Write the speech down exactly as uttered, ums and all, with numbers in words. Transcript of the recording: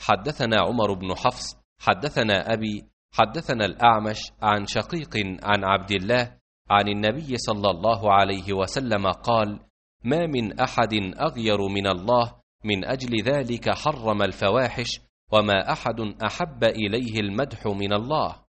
حدثنا عمر بن حفص حدثنا أبي حدثنا الأعمش عن شقيق عن عبد الله عن النبي صلى الله عليه وسلم قال: ما من أحد أغير من الله من أجل ذلك حرم الفواحش، وما أحد أحب إليه المدح من الله.